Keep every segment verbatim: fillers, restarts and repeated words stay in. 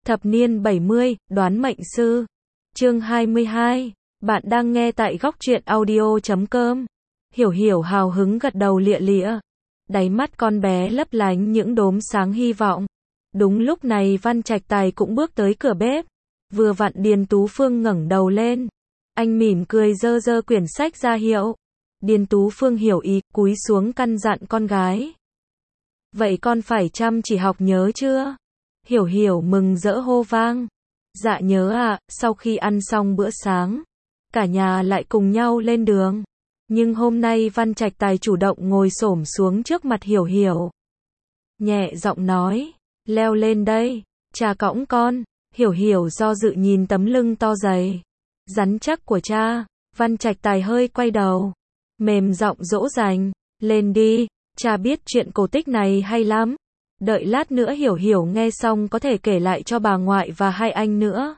Thập niên bảy mươi, đoán mệnh sư. Chương hai mươi hai. Bạn đang nghe tại góc truyện audio chấm com. Hiểu Hiểu hào hứng gật đầu lia lịa. Đáy mắt con bé lấp lánh những đốm sáng hy vọng. Đúng lúc này Văn Trạch Tài cũng bước tới cửa bếp. Vừa vặn Điền Tú Phương ngẩng đầu lên. Anh mỉm cười giơ giơ quyển sách ra hiệu. Điền Tú Phương hiểu ý, cúi xuống căn dặn con gái. Vậy con phải chăm chỉ học nhớ chưa? Hiểu Hiểu mừng rỡ hô vang. Dạ nhớ ạ. Sau khi ăn xong bữa sáng, cả nhà lại cùng nhau lên đường. Nhưng hôm nay Văn Trạch Tài chủ động ngồi xổm xuống trước mặt Hiểu Hiểu. Nhẹ giọng nói, leo lên đây, cha cõng con. Hiểu Hiểu do dự nhìn tấm lưng to dày, rắn chắc của cha. Văn Trạch Tài hơi quay đầu, mềm giọng dỗ dành, lên đi, cha biết chuyện cổ tích này hay lắm. Đợi lát nữa Hiểu Hiểu nghe xong có thể kể lại cho bà ngoại và hai anh nữa.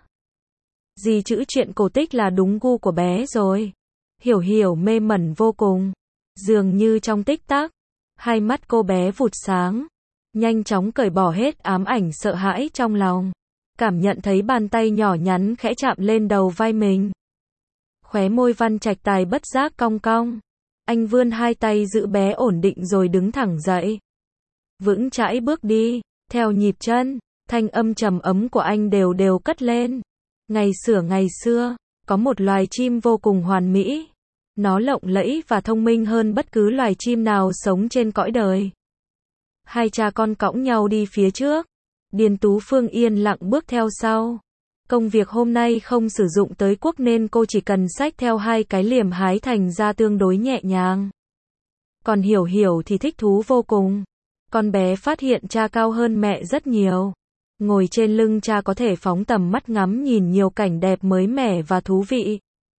Gì chữ chuyện cổ tích là đúng gu của bé rồi. Hiểu Hiểu mê mẩn vô cùng. Dường như trong tích tắc, hai mắt cô bé vụt sáng, nhanh chóng cởi bỏ hết ám ảnh sợ hãi trong lòng. Cảm nhận thấy bàn tay nhỏ nhắn khẽ chạm lên đầu vai mình. Khóe môi Văn Trạch Tài bất giác cong cong. Anh vươn hai tay giữ bé ổn định rồi đứng thẳng dậy. Vững chãi bước đi, theo nhịp chân, thanh âm trầm ấm của anh đều đều cất lên. Ngày xưa ngày xưa, có một loài chim vô cùng hoàn mỹ. Nó lộng lẫy và thông minh hơn bất cứ loài chim nào sống trên cõi đời. Hai cha con cõng nhau đi phía trước. Điền Tú Phương yên lặng bước theo sau. Công việc hôm nay không sử dụng tới cuốc nên cô chỉ cần xách theo hai cái liềm hái thành ra tương đối nhẹ nhàng. Còn Hiểu Hiểu thì thích thú vô cùng. Con bé phát hiện cha cao hơn mẹ rất nhiều. Ngồi trên lưng cha có thể phóng tầm mắt ngắm nhìn nhiều cảnh đẹp mới mẻ và thú vị.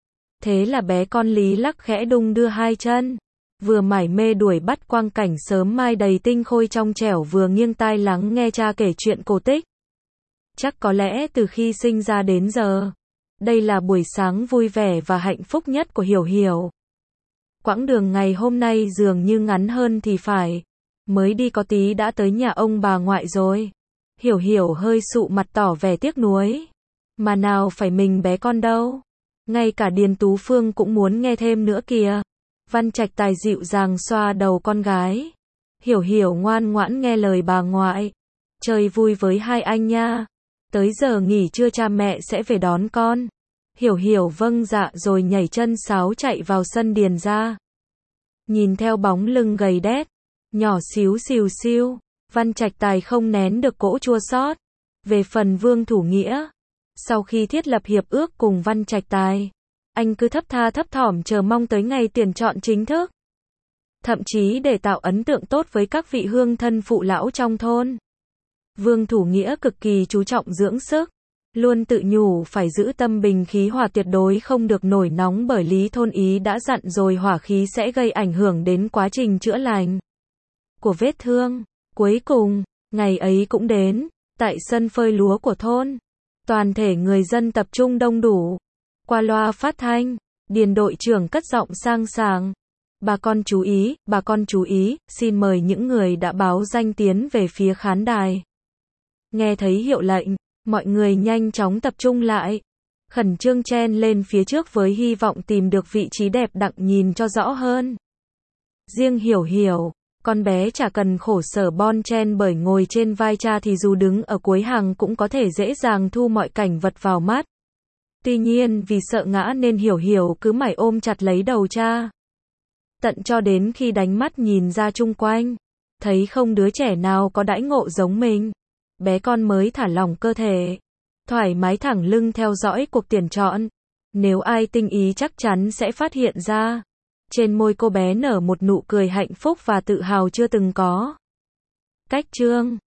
Thế là bé con lý lắc khẽ đung đưa hai chân. Vừa mải mê đuổi bắt quang cảnh sớm mai đầy tinh khôi trong trẻo vừa nghiêng tai lắng nghe cha kể chuyện cổ tích. Chắc có lẽ từ khi sinh ra đến giờ, đây là buổi sáng vui vẻ và hạnh phúc nhất của Hiểu Hiểu. Quãng đường ngày hôm nay dường như ngắn hơn thì phải. Mới đi có tí đã tới nhà ông bà ngoại rồi. Hiểu Hiểu hơi sụ mặt tỏ vẻ tiếc nuối. Mà nào phải mình bé con đâu. Ngay cả Điền Tú Phương cũng muốn nghe thêm nữa kìa. Văn Trạch Tài dịu dàng xoa đầu con gái. Hiểu Hiểu ngoan ngoãn nghe lời bà ngoại. Chơi vui với hai anh nha. Tới giờ nghỉ trưa cha mẹ sẽ về đón con. Hiểu Hiểu vâng dạ rồi nhảy chân sáo chạy vào sân Điền ra. Nhìn theo bóng lưng gầy đét, nhỏ xíu xìu xiu, Văn Trạch Tài không nén được cỗ chua xót. Về phần Vương Thủ Nghĩa, sau khi thiết lập hiệp ước cùng Văn Trạch Tài, anh cứ thấp tha thấp thỏm chờ mong tới ngày tuyển chọn chính thức. Thậm chí để tạo ấn tượng tốt với các vị hương thân phụ lão trong thôn. Vương Thủ Nghĩa cực kỳ chú trọng dưỡng sức, luôn tự nhủ phải giữ tâm bình khí hòa tuyệt đối không được nổi nóng bởi Lý Thôn Ý đã dặn rồi hỏa khí sẽ gây ảnh hưởng đến quá trình chữa lành của vết thương. Cuối cùng, ngày ấy cũng đến, tại sân phơi lúa của thôn. Toàn thể người dân tập trung đông đủ. Qua loa phát thanh, Điền đội trưởng cất giọng sang sảng. Bà con chú ý, bà con chú ý, xin mời những người đã báo danh tiến về phía khán đài. Nghe thấy hiệu lệnh, mọi người nhanh chóng tập trung lại. Khẩn trương chen lên phía trước với hy vọng tìm được vị trí đẹp đặng nhìn cho rõ hơn. Riêng Hiểu Hiểu, con bé chả cần khổ sở bon chen bởi ngồi trên vai cha thì dù đứng ở cuối hàng cũng có thể dễ dàng thu mọi cảnh vật vào mắt. Tuy nhiên vì sợ ngã nên Hiểu Hiểu cứ mải ôm chặt lấy đầu cha. Tận cho đến khi đánh mắt nhìn ra chung quanh, thấy không đứa trẻ nào có đãi ngộ giống mình. Bé con mới thả lỏng cơ thể, thoải mái thẳng lưng theo dõi cuộc tuyển chọn. Nếu ai tinh ý chắc chắn sẽ phát hiện ra. Trên môi cô bé nở một nụ cười hạnh phúc và tự hào chưa từng có. Cách chương